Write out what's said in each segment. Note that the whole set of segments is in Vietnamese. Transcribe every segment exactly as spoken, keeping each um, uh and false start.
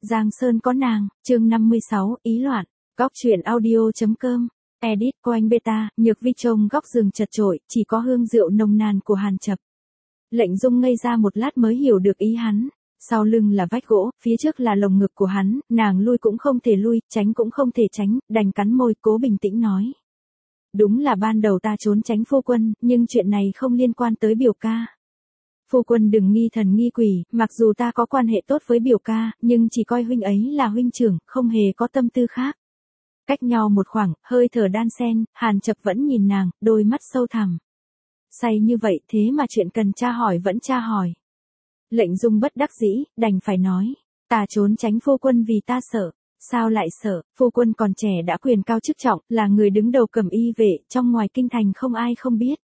Giang Sơn có nàng, chương năm mươi sáu, ý loạn, góc truyện audio.com, edit của anh Beta, Nhược Vi trông góc giường chật chội, chỉ có hương rượu nồng nàn của Hàn Chập. Lệnh Dung ngây ra một lát mới hiểu được ý hắn. Sau lưng là vách gỗ, phía trước là lồng ngực của hắn, nàng lui cũng không thể lui, tránh cũng không thể tránh, đành cắn môi, cố bình tĩnh nói. Đúng là ban đầu ta trốn tránh phu quân, nhưng chuyện này không liên quan tới biểu ca. Phu quân đừng nghi thần nghi quỷ, mặc dù ta có quan hệ tốt với biểu ca, nhưng chỉ coi huynh ấy là huynh trưởng, không hề có tâm tư khác. Cách nhau một khoảng, hơi thở đan sen, Hàn Chập vẫn nhìn nàng, đôi mắt sâu thẳm. Say như vậy thế mà chuyện cần tra hỏi vẫn tra hỏi. Lệnh Dung bất đắc dĩ, đành phải nói. Ta trốn tránh phu quân vì ta sợ. Sao lại sợ, phu quân còn trẻ đã quyền cao chức trọng, là người đứng đầu cầm y vệ, trong ngoài kinh thành không ai không biết.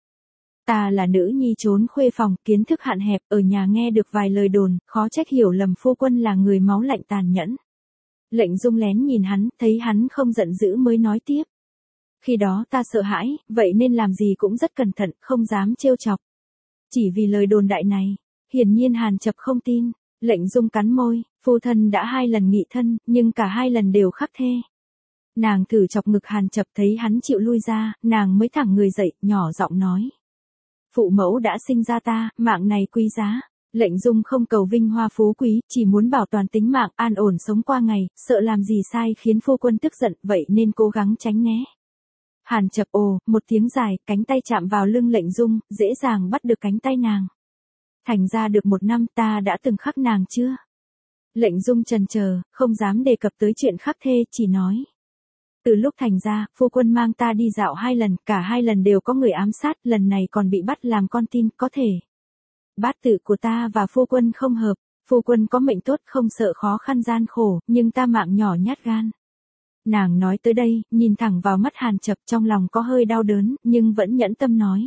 Ta là nữ nhi trốn khuê phòng, kiến thức hạn hẹp, ở nhà nghe được vài lời đồn, khó trách hiểu lầm phu quân là người máu lạnh tàn nhẫn. Lệnh Dung lén nhìn hắn, thấy hắn không giận dữ mới nói tiếp. Khi đó ta sợ hãi, vậy nên làm gì cũng rất cẩn thận, không dám trêu chọc. Chỉ vì lời đồn đại này, hiển nhiên Hàn Chập không tin. Lệnh Dung cắn môi, phu thân đã hai lần nghị thân, nhưng cả hai lần đều khắc thê. Nàng thử chọc ngực Hàn Chập, thấy hắn chịu lui ra, nàng mới thẳng người dậy, nhỏ giọng nói. Phụ mẫu đã sinh ra ta, mạng này quý giá. Lệnh Dung không cầu vinh hoa phú quý, chỉ muốn bảo toàn tính mạng, an ổn sống qua ngày, sợ làm gì sai khiến phu quân tức giận, vậy nên cố gắng tránh né. Hàn Chập ồ, một tiếng dài, cánh tay chạm vào lưng Lệnh Dung, dễ dàng bắt được cánh tay nàng. Thành ra được một năm ta đã từng khắc nàng chưa? Lệnh Dung chần chờ, không dám đề cập tới chuyện khắc thê, chỉ nói. Từ lúc thành ra, phu quân mang ta đi dạo hai lần, cả hai lần đều có người ám sát, lần này còn bị bắt làm con tin, có thể. Bát tự của ta và phu quân không hợp, phu quân có mệnh tốt không sợ khó khăn gian khổ, nhưng ta mạng nhỏ nhát gan. Nàng nói tới đây, nhìn thẳng vào mắt Hàn Chập, trong lòng có hơi đau đớn, nhưng vẫn nhẫn tâm nói.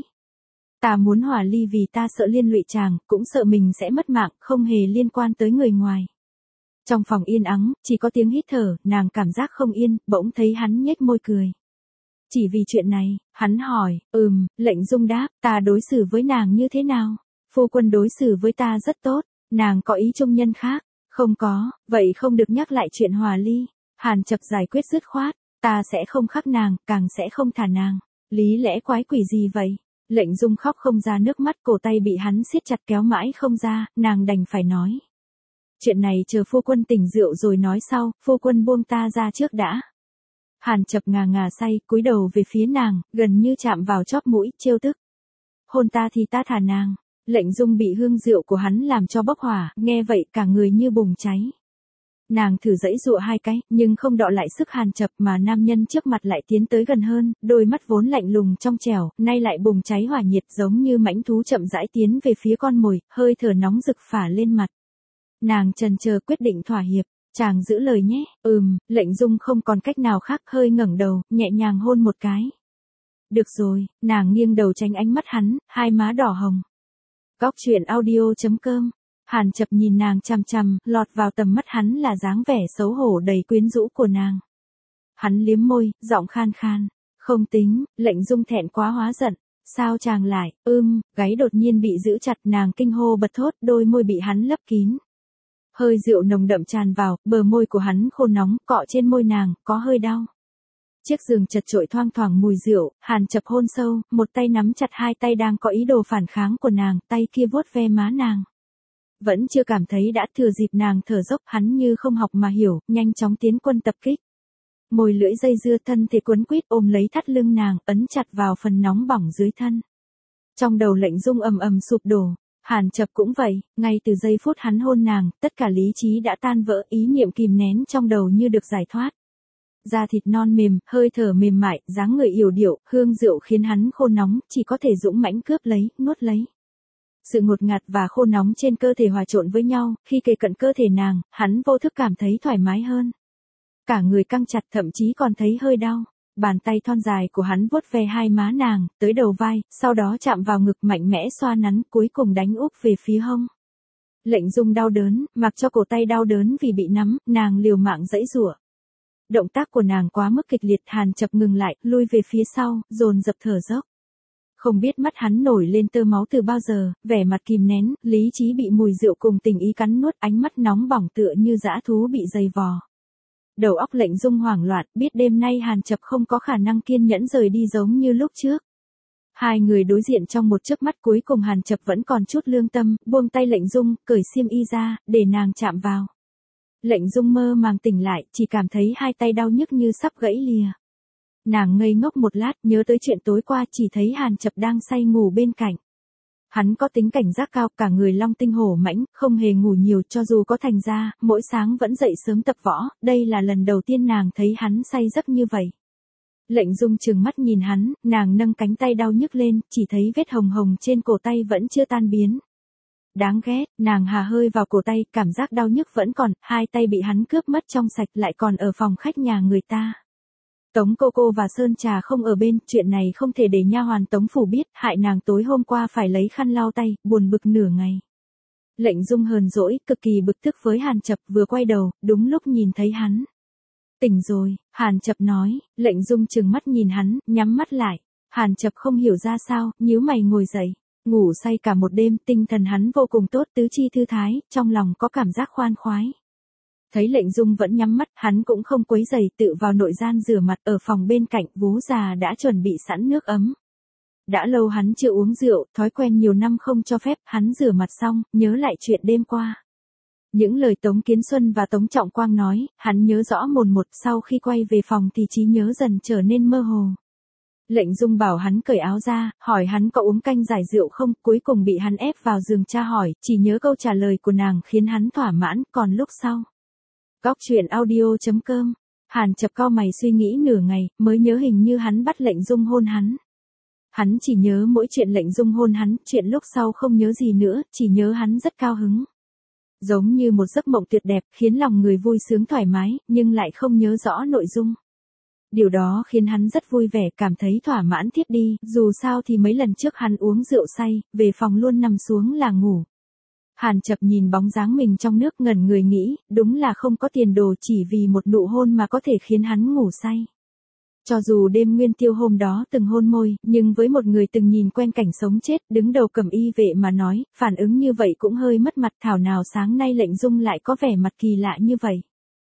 Ta muốn hòa ly vì ta sợ liên lụy chàng, cũng sợ mình sẽ mất mạng, không hề liên quan tới người ngoài. Trong phòng yên ắng, chỉ có tiếng hít thở, nàng cảm giác không yên, bỗng thấy hắn nhếch môi cười. Chỉ vì chuyện này, hắn hỏi, ừm, Lệnh Dung đáp, ta đối xử với nàng như thế nào? Phu quân đối xử với ta rất tốt, nàng có ý trung nhân khác, không có, vậy không được nhắc lại chuyện hòa ly. Hàn Chập giải quyết dứt khoát, ta sẽ không khắc nàng, càng sẽ không thả nàng. Lý lẽ quái quỷ gì vậy? Lệnh Dung khóc không ra nước mắt, cổ tay bị hắn siết chặt kéo mãi không ra, nàng đành phải nói. Chuyện này chờ phu quân tỉnh rượu rồi nói sau, phu quân buông ta ra trước đã. Hàn Chập ngà ngà say, cúi đầu về phía nàng, gần như chạm vào chóp mũi, trêu tức. Hôn ta thì ta thả nàng. Lệnh Dung bị hương rượu của hắn làm cho bốc hỏa, nghe vậy cả người như bùng cháy. Nàng thử giãy giụa hai cái, nhưng không đọ lại sức Hàn Chập, mà nam nhân trước mặt lại tiến tới gần hơn, đôi mắt vốn lạnh lùng trong trẻo, nay lại bùng cháy hỏa nhiệt, giống như mãnh thú chậm rãi tiến về phía con mồi, hơi thở nóng rực phả lên mặt. Nàng chần chờ quyết định thỏa hiệp, chàng giữ lời nhé. Ừm, Lệnh Dung không còn cách nào khác, hơi ngẩng đầu, nhẹ nhàng hôn một cái. Được rồi, nàng nghiêng đầu tránh ánh mắt hắn, hai má đỏ hồng. Góc truyện audio.com. Hàn Chập nhìn nàng chằm chằm, lọt vào tầm mắt hắn là dáng vẻ xấu hổ đầy quyến rũ của nàng. Hắn liếm môi, giọng khan khan. Không tính, Lệnh Dung thẹn quá hóa giận. Sao chàng lại, ưm, gáy đột nhiên bị giữ chặt, nàng kinh hô bật thốt, đôi môi bị hắn lấp kín. Hơi rượu nồng đậm tràn vào, bờ môi của hắn khô nóng, cọ trên môi nàng, có hơi đau. Chiếc giường chật chội thoang thoảng mùi rượu, Hàn Chập hôn sâu, một tay nắm chặt hai tay đang có ý đồ phản kháng của nàng, tay kia vuốt ve má nàng. Vẫn chưa cảm thấy đã thừa dịp nàng thở dốc, hắn như không học mà hiểu, nhanh chóng tiến quân tập kích. Môi lưỡi dây dưa, thân thể quấn quýt ôm lấy thắt lưng nàng, ấn chặt vào phần nóng bỏng dưới thân. Trong đầu Lệnh Dung ầm ầm sụp đổ. Hàn Chập cũng vậy, ngay từ giây phút hắn hôn nàng, tất cả lý trí đã tan vỡ, ý niệm kìm nén trong đầu như được giải thoát. Da thịt non mềm, hơi thở mềm mại, dáng người yểu điệu, hương rượu khiến hắn khô nóng, chỉ có thể dũng mãnh cướp lấy, nuốt lấy. Sự ngột ngạt và khô nóng trên cơ thể hòa trộn với nhau, khi kề cận cơ thể nàng, hắn vô thức cảm thấy thoải mái hơn. Cả người căng chặt, thậm chí còn thấy hơi đau. Bàn tay thon dài của hắn vuốt ve hai má nàng, tới đầu vai, sau đó chạm vào ngực mạnh mẽ xoa nắn, cuối cùng đánh úp về phía hông. Lệnh Dung đau đớn, mặc cho cổ tay đau đớn vì bị nắm, nàng liều mạng giãy giụa. Động tác của nàng quá mức kịch liệt, Hàn Chập ngừng lại, lui về phía sau, dồn dập thở dốc. Không biết mắt hắn nổi lên tơ máu từ bao giờ, vẻ mặt kìm nén, lý trí bị mùi rượu cùng tình ý cắn nuốt, ánh mắt nóng bỏng tựa như dã thú bị dày vò. Đầu óc Lệnh Dung hoảng loạn, biết đêm nay Hàn Chập không có khả năng kiên nhẫn rời đi giống như lúc trước. Hai người đối diện trong một chớp mắt, cuối cùng Hàn Chập vẫn còn chút lương tâm, buông tay Lệnh Dung, cởi xiêm y ra, để nàng chạm vào. Lệnh Dung mơ màng tỉnh lại, chỉ cảm thấy hai tay đau nhức như sắp gãy lìa. Nàng ngây ngốc một lát, nhớ tới chuyện tối qua, chỉ thấy Hàn Chập đang say ngủ bên cạnh. Hắn có tính cảnh giác cao, cả người long tinh hổ mãnh, không hề ngủ nhiều, cho dù có thành ra, mỗi sáng vẫn dậy sớm tập võ, đây là lần đầu tiên nàng thấy hắn say giấc như vậy. Lệnh Dung trừng mắt nhìn hắn, nàng nâng cánh tay đau nhức lên, chỉ thấy vết hồng hồng trên cổ tay vẫn chưa tan biến. Đáng ghét, nàng hà hơi vào cổ tay, cảm giác đau nhức vẫn còn, hai tay bị hắn cướp mất trong sạch, lại còn ở phòng khách nhà người ta. Tống cô cô và Sơn Trà không ở bên, chuyện này không thể để nha hoàn Tống phủ biết, hại nàng tối hôm qua phải lấy khăn lau tay, buồn bực nửa ngày. Lệnh Dung hờn dỗi, cực kỳ bực tức với Hàn Chập, vừa quay đầu, đúng lúc nhìn thấy hắn. Tỉnh rồi, Hàn Chập nói. Lệnh Dung trừng mắt nhìn hắn, nhắm mắt lại. Hàn Chập không hiểu ra sao, nhíu mày ngồi dậy. Ngủ say cả một đêm, tinh thần hắn vô cùng tốt, tứ chi thư thái, trong lòng có cảm giác khoan khoái. Thấy Lệnh Dung vẫn nhắm mắt, hắn cũng không quấy giày, tự vào nội gian rửa mặt, ở phòng bên cạnh, vú già đã chuẩn bị sẵn nước ấm. Đã lâu hắn chưa uống rượu, thói quen nhiều năm không cho phép, hắn rửa mặt xong, nhớ lại chuyện đêm qua. Những lời Tống Kiến Xuân và Tống Trọng Quang nói, hắn nhớ rõ mồn một, sau khi quay về phòng thì trí nhớ dần trở nên mơ hồ. Lệnh Dung bảo hắn cởi áo ra, hỏi hắn có uống canh giải rượu không, cuối cùng bị hắn ép vào giường tra hỏi, chỉ nhớ câu trả lời của nàng khiến hắn thỏa mãn, còn lúc sau. Góc truyện audio chấm com. Hàn Chập cau mày suy nghĩ nửa ngày, mới nhớ hình như hắn bắt Lệnh Dung hôn hắn. Hắn chỉ nhớ mỗi chuyện Lệnh Dung hôn hắn, chuyện lúc sau không nhớ gì nữa, chỉ nhớ hắn rất cao hứng. Giống như một giấc mộng tuyệt đẹp, khiến lòng người vui sướng thoải mái, nhưng lại không nhớ rõ nội dung. Điều đó khiến hắn rất vui vẻ, cảm thấy thỏa mãn thiếp đi, dù sao thì mấy lần trước hắn uống rượu say, về phòng luôn nằm xuống là ngủ. Hàn Chập nhìn bóng dáng mình trong nước ngẩn người nghĩ, đúng là không có tiền đồ chỉ vì một nụ hôn mà có thể khiến hắn ngủ say. Cho dù đêm nguyên tiêu hôm đó từng hôn môi, nhưng với một người từng nhìn quen cảnh sống chết, đứng đầu cẩm y vệ mà nói, phản ứng như vậy cũng hơi mất mặt, thảo nào sáng nay Lệnh Dung lại có vẻ mặt kỳ lạ như vậy.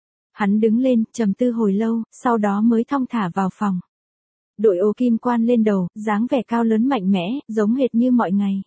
Hắn đứng lên, trầm tư hồi lâu, sau đó mới thong thả vào phòng. Đội ô kim quan lên đầu, dáng vẻ cao lớn mạnh mẽ, giống hệt như mọi ngày.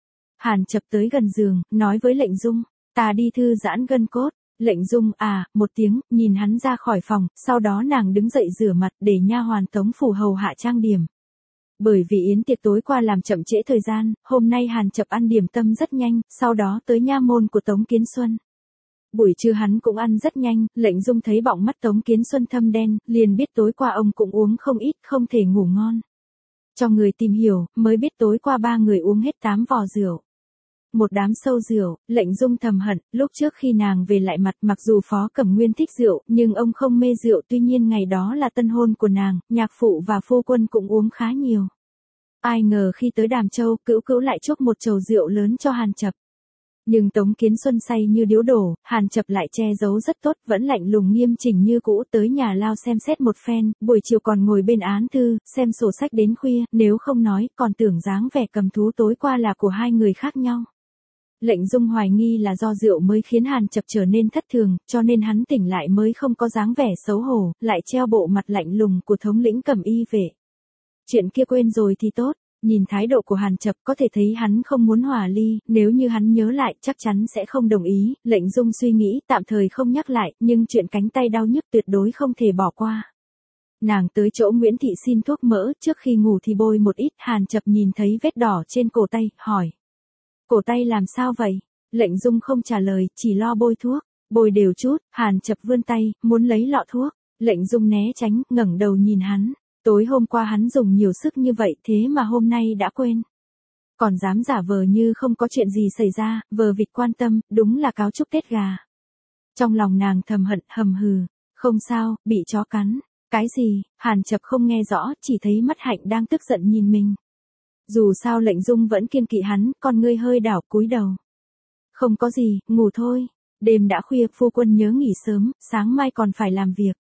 Hàn Chập tới gần giường, nói với Lệnh Dung, ta đi thư giãn gân cốt. Lệnh Dung à, một tiếng, nhìn hắn ra khỏi phòng, sau đó nàng đứng dậy rửa mặt để nha hoàn Tống phủ hầu hạ trang điểm. Bởi vì yến tiệc tối qua làm chậm trễ thời gian, hôm nay Hàn Chập ăn điểm tâm rất nhanh, sau đó tới nha môn của Tống Kiến Xuân. Buổi trưa hắn cũng ăn rất nhanh, Lệnh Dung thấy bọng mắt Tống Kiến Xuân thâm đen, liền biết tối qua ông cũng uống không ít, không thể ngủ ngon. Cho người tìm hiểu, mới biết tối qua ba người uống hết tám vò rượu. Một đám sâu rượu, Lệnh Dung thầm hận, lúc trước khi nàng về lại mặt, mặc dù Phó Cẩm Nguyên thích rượu, nhưng ông không mê rượu, tuy nhiên ngày đó là tân hôn của nàng, nhạc phụ và phu quân cũng uống khá nhiều. Ai ngờ khi tới Đàm Châu, Cữu Cữu lại chúc một chầu rượu lớn cho Hàn Chập. Nhưng Tống Kiến Xuân say như điếu đổ, Hàn Chập lại che giấu rất tốt, vẫn lạnh lùng nghiêm chỉnh như cũ, tới nhà lao xem xét một phen, buổi chiều còn ngồi bên án thư, xem sổ sách đến khuya, nếu không nói, còn tưởng dáng vẻ cầm thú tối qua là của hai người khác nhau. Lệnh Dung hoài nghi là do rượu mới khiến Hàn Chập trở nên thất thường, cho nên hắn tỉnh lại mới không có dáng vẻ xấu hổ, lại treo bộ mặt lạnh lùng của thống lĩnh cẩm y vệ. Chuyện kia quên rồi thì tốt, nhìn thái độ của Hàn Chập có thể thấy hắn không muốn hòa ly, nếu như hắn nhớ lại chắc chắn sẽ không đồng ý, Lệnh Dung suy nghĩ tạm thời không nhắc lại, nhưng chuyện cánh tay đau nhức tuyệt đối không thể bỏ qua. Nàng tới chỗ Nguyễn Thị xin thuốc mỡ, trước khi ngủ thì bôi một ít, Hàn Chập nhìn thấy vết đỏ trên cổ tay, hỏi. Cổ tay làm sao vậy? Lệnh Dung không trả lời, chỉ lo bôi thuốc. Bôi đều chút, Hàn Chập vươn tay, muốn lấy lọ thuốc. Lệnh Dung né tránh, ngẩng đầu nhìn hắn. Tối hôm qua hắn dùng nhiều sức như vậy, thế mà hôm nay đã quên. Còn dám giả vờ như không có chuyện gì xảy ra, vờ vịt quan tâm, đúng là cáo chúc Tết gà. Trong lòng nàng thầm hận, hầm hừ. Không sao, bị chó cắn. Cái gì? Hàn Chập không nghe rõ, chỉ thấy mắt Hạnh đang tức giận nhìn mình. Dù sao Lệnh Dung vẫn kiêng kỵ hắn, con ngươi hơi đảo, cúi đầu. Không có gì, ngủ thôi. Đêm đã khuya, phu quân nhớ nghỉ sớm, sáng mai còn phải làm việc.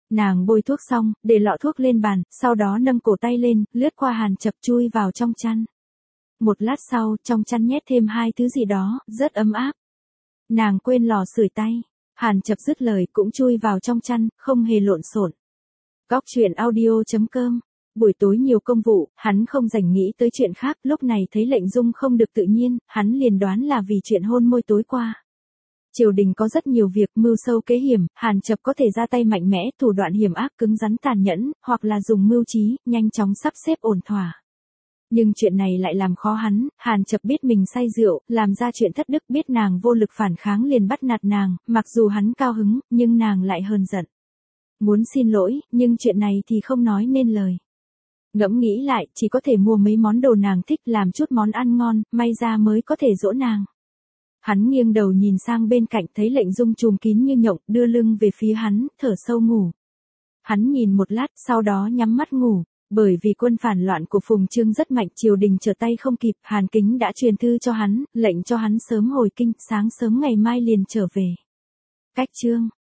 Nàng bôi thuốc xong, để lọ thuốc lên bàn, sau đó nâng cổ tay lên, lướt qua Hàn Chập chui vào trong chăn. Một lát sau, trong chăn nhét thêm hai thứ gì đó, rất ấm áp. Nàng quên lò sưởi tay. Hàn Chập dứt lời cũng chui vào trong chăn, không hề lộn xộn. Góc truyện audio chấm com. Buổi tối nhiều công vụ, hắn không rảnh nghĩ tới chuyện khác, lúc này thấy Lệnh Dung không được tự nhiên, hắn liền đoán là vì chuyện hôn môi tối qua. Triều đình có rất nhiều việc mưu sâu kế hiểm, Hàn Chập có thể ra tay mạnh mẽ, thủ đoạn hiểm ác cứng rắn tàn nhẫn, hoặc là dùng mưu trí, nhanh chóng sắp xếp ổn thỏa. Nhưng chuyện này lại làm khó hắn, Hàn Chập biết mình say rượu, làm ra chuyện thất đức, biết nàng vô lực phản kháng liền bắt nạt nàng, mặc dù hắn cao hứng, nhưng nàng lại hờn giận. Muốn xin lỗi, nhưng chuyện này thì không nói nên lời. Ngẫm nghĩ lại, chỉ có thể mua mấy món đồ nàng thích, làm chút món ăn ngon, may ra mới có thể dỗ nàng. Hắn nghiêng đầu nhìn sang bên cạnh, thấy Lệnh Dung trùm kín như nhộng, đưa lưng về phía hắn, thở sâu ngủ. Hắn nhìn một lát, sau đó nhắm mắt ngủ. Bởi vì quân phản loạn của Phùng Trương rất mạnh, triều đình trở tay không kịp, Hàn Kính đã truyền thư cho hắn, lệnh cho hắn sớm hồi kinh, sáng sớm ngày mai liền trở về. Cách chương